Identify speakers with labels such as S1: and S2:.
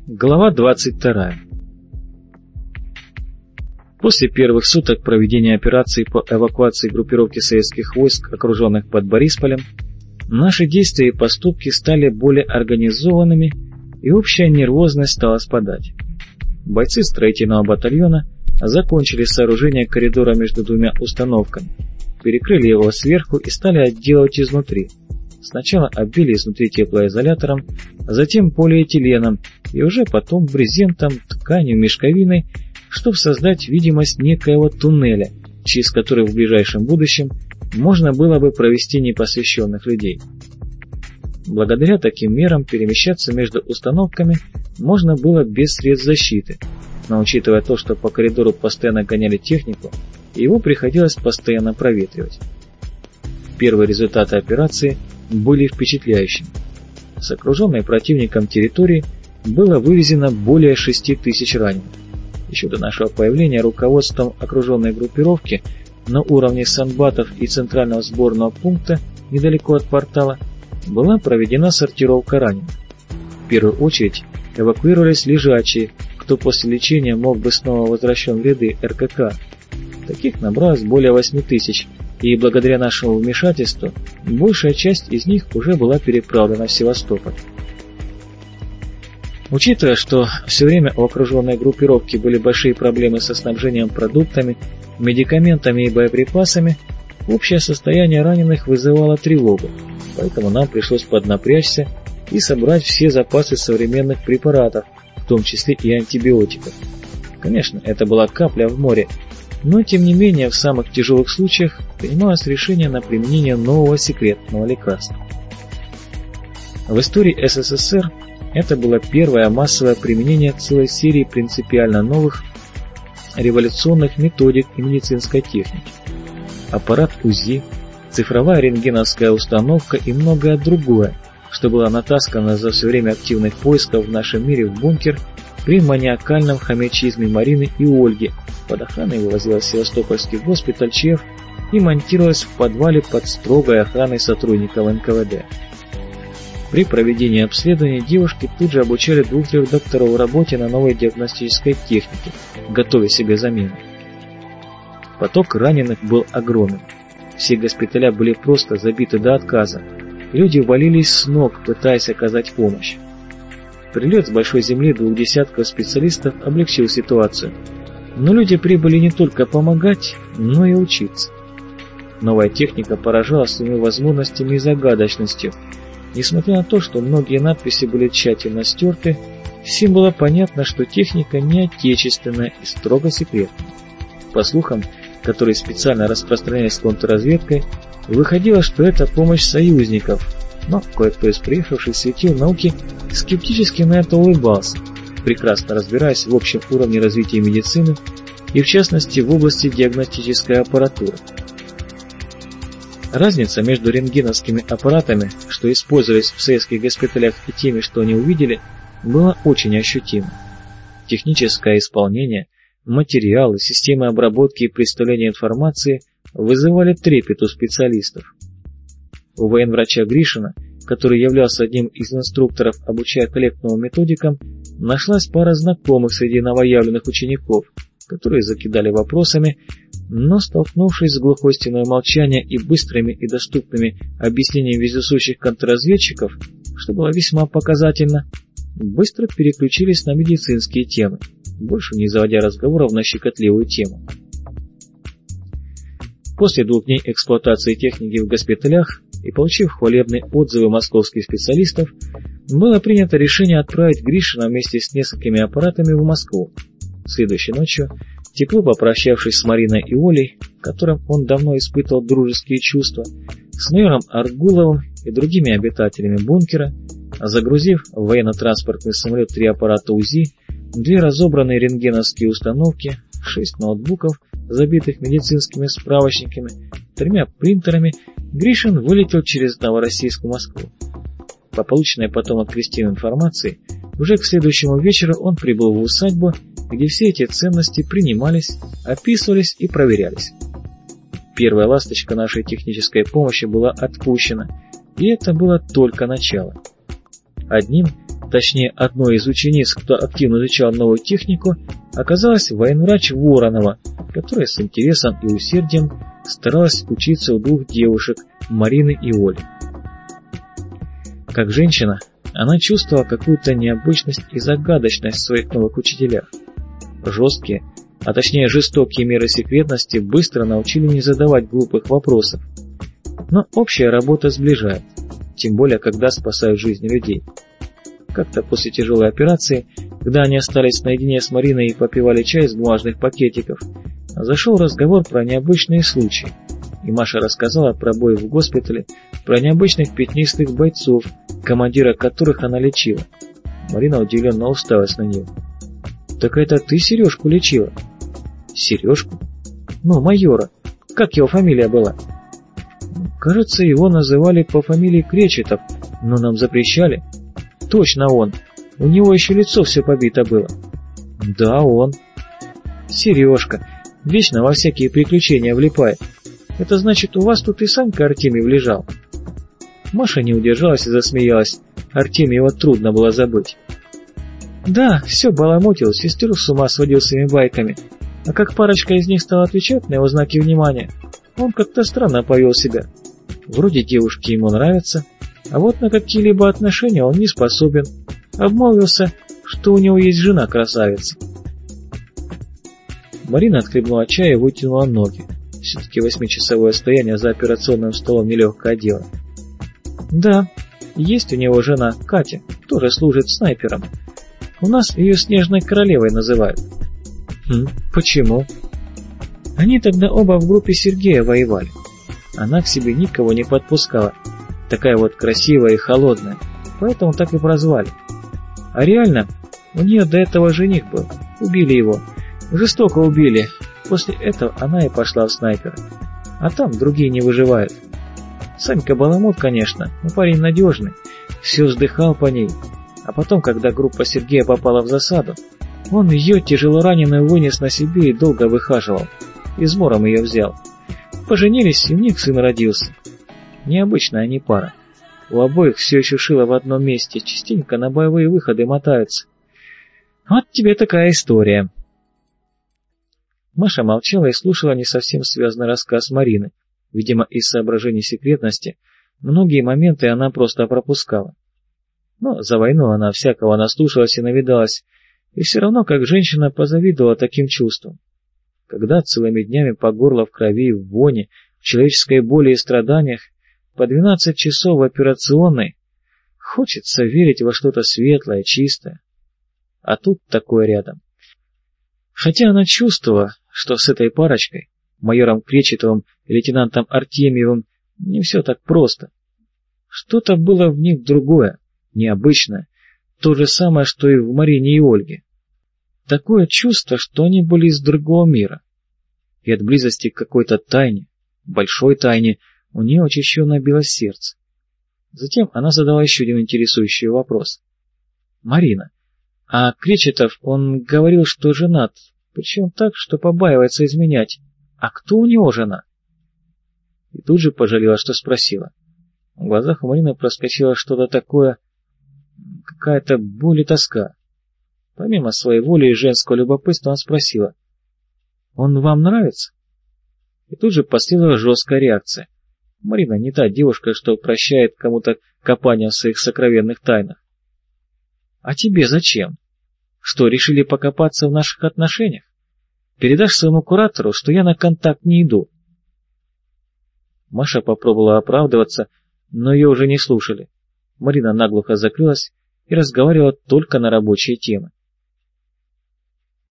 S1: Глава 22. После первых суток проведения операции по эвакуации группировки советских войск, окруженных под Борисполем, наши действия и поступки стали более организованными, и общая нервозность стала спадать. Бойцы строительного батальона закончили сооружение коридора между двумя установками, перекрыли его сверху и стали отделывать изнутри. Сначала оббили изнутри теплоизолятором, а затем полиэтиленом и уже потом брезентом, тканью, мешковиной, чтобы создать видимость некоего туннеля, через который в ближайшем будущем можно было бы провести непосвященных людей. Благодаря таким мерам перемещаться между установками можно было без средств защиты, но учитывая то, что по коридору постоянно гоняли технику, его приходилось постоянно проветривать. Первые результаты операции были впечатляющими. С окруженной противником территории было вывезено более 6000 раненых. Еще до нашего появления руководством окруженной группировки на уровне санбатов и центрального сборного пункта недалеко от портала была проведена сортировка раненых. В первую очередь эвакуировались лежачие, кто после лечения мог быть снова возвращен в ряды РКК. Таких набралось более 8000, и благодаря нашему вмешательству большая часть из них уже была переправлена в Севастополь. Учитывая, что все время у окруженной группировки были большие проблемы со снабжением продуктами, медикаментами и боеприпасами, общее состояние раненых вызывало тревогу, поэтому нам пришлось поднапрячься и собрать все запасы современных препаратов, в том числе и антибиотиков. Конечно, это была капля в море, но тем не менее в самых тяжелых случаях принималось решение на применение нового секретного лекарства. В истории СССР это было первое массовое применение целой серии принципиально новых революционных методик и медицинской техники. Аппарат УЗИ, цифровая рентгеновская установка и многое другое, что было натаскано за все время активных поисков в нашем мире в бункер при маниакальном хомячизме Марины и Ольги. Под охраной вывозилась в Севастопольский госпиталь ЧФ и монтировалась в подвале под строгой охраной сотрудников НКВД. При проведении обследования девушки тут же обучали 2-3 докторов работе на новой диагностической технике, готовя себе замену. Поток раненых был огромен. Все госпиталя были просто забиты до отказа. Люди валились с ног, пытаясь оказать помощь. Прилет с большой земли 2 десятков специалистов облегчил ситуацию. Но люди прибыли не только помогать, но и учиться. Новая техника поражала своими возможностями и загадочностью. Несмотря на то, что многие надписи были тщательно стерты, всем было понятно, что техника не отечественная и строго секретная. По слухам, которые специально распространялись контрразведкой, выходило, что это помощь союзников, но кое-кто из приехавших светил науки скептически на это улыбался, прекрасно разбираясь в общем уровне развития медицины и в частности в области диагностической аппаратуры. Разница между рентгеновскими аппаратами, что использовались в советских госпиталях, и теми, что они увидели, была очень ощутима. Техническое исполнение, материалы, системы обработки и представления информации вызывали трепет у специалистов. У военврача Гришина, который являлся одним из инструкторов, обучая коллег новым методикам, нашлась пара знакомых среди новоявленных учеников, которые закидали вопросами, но, столкнувшись с глухой стеной молчания и быстрыми и доступными объяснениями вездесущих контрразведчиков, что было весьма показательно, быстро переключились на медицинские темы, больше не заводя разговоров на щекотливую тему. После 2 дней эксплуатации техники в госпиталях и получив хвалебные отзывы московских специалистов, было принято решение отправить Гришина вместе с несколькими аппаратами в Москву. Следующей ночью, тепло попрощавшись с Мариной и Олей, к которым он давно испытывал дружеские чувства, с майором Аргуловым и другими обитателями бункера, загрузив в военно-транспортный самолет 3 аппарата УЗИ, 2 разобранные рентгеновские установки, 6 ноутбуков, забитых медицинскими справочниками, 3 принтерами, Гришин вылетел через Новороссийск в Москву. По полученной потом от Кристины информации, уже к следующему вечеру он прибыл в усадьбу, где все эти ценности принимались, описывались и проверялись. Первая ласточка нашей технической помощи была отпущена, и это было только начало. Одним Точнее, одной из учениц, кто активно изучал новую технику, оказалась военврач Воронова, которая с интересом и усердием старалась учиться у двух девушек, Марины и Оли. Как женщина, она чувствовала какую-то необычность и загадочность в своих новых учителях. Жесткие, а точнее жестокие меры секретности быстро научили не задавать глупых вопросов. Но общая работа сближает, тем более, когда спасают жизни людей. Как-то после тяжелой операции, когда они остались наедине с Мариной и попивали чай из бумажных пакетиков, зашел разговор про необычные случаи, и Маша рассказала про бой в госпитале, про необычных пятнистых бойцов, командира которых она лечила. Марина удивленно уставилась на нее. «Так это ты Сережку лечила?» «Сережку? Ну, майора. Как его фамилия была?» «Кажется, его называли по фамилии Кречетов, но нам запрещали». «Точно он. У него еще лицо все побито было». «Да, он». «Сережка. Вечно во всякие приключения влипает. Это значит, у вас тут и Санька Артемьев лежал?» Маша не удержалась и засмеялась. Артемьева трудно было забыть. «Да, все баламутил, сестру с ума сводил своими байками. А как парочка из них стала отвечать на его знаки внимания, он как-то странно повел себя. Вроде девушки ему нравятся, а вот на какие-либо отношения он не способен. Обмолвился, что у него есть жена-красавица». Марина отхлебнула чая и вытянула ноги. Все-таки 8-часовое стояние за операционным столом нелегкое дело. «Да, есть у него жена, Катя, тоже служит снайпером. У нас ее Снежной Королевой называют». Почему?» «Они тогда оба в группе Сергея воевали. Она к себе никого не подпускала. Такая вот красивая и холодная, поэтому так и прозвали. А реально, у нее до этого жених был. Убили его. Жестоко убили. После этого она и пошла в снайперы. А там другие не выживают. Санька баламут, конечно, но парень надежный. Все вздыхал по ней. А потом, когда группа Сергея попала в засаду, он ее тяжело раненую вынес на себе и долго выхаживал. Измором ее взял. Поженились, и у них сын родился. Необычная они пара. У обоих все еще шило в одном месте, частенько на боевые выходы мотаются. Вот тебе такая история. Маша молчала и слушала не совсем связанный рассказ Марины. Видимо, из соображений секретности многие моменты она просто пропускала. Но за войну она всякого наслушалась и навидалась, и все равно как женщина позавидовала таким чувствам. Когда целыми днями по горло в крови, в воне, в человеческой боли и страданиях, по 12 часов в операционной, хочется верить во что-то светлое, чистое. А тут такое рядом. Хотя она чувствовала, что с этой парочкой, майором Кречетовым и лейтенантом Артемьевым, не все так просто. Что-то было в них другое, необычное, то же самое, что и в Марине и Ольге. Такое чувство, что они были из другого мира. И от близости к какой-то тайне, большой тайне, у нее учащенно билось сердце. Затем она задала еще один интересующий вопрос. «Марина, а Кречетов, он говорил, что женат, причем так, что побаивается изменять. А кто у него жена?» И тут же пожалела, что спросила. В глазах у Марины проскочило что-то такое, какая-то боль и тоска. Помимо своей воли и женского любопытства, она спросила: «Он вам нравится?» И тут же последовала жесткая реакция. Марина не та девушка, что прощает кому-то копание в своих сокровенных тайнах. «А тебе зачем? Что, решили покопаться в наших отношениях? Передашь своему куратору, что я на контакт не иду». Маша попробовала оправдываться, но ее уже не слушали. Марина наглухо закрылась и разговаривала только на рабочие темы.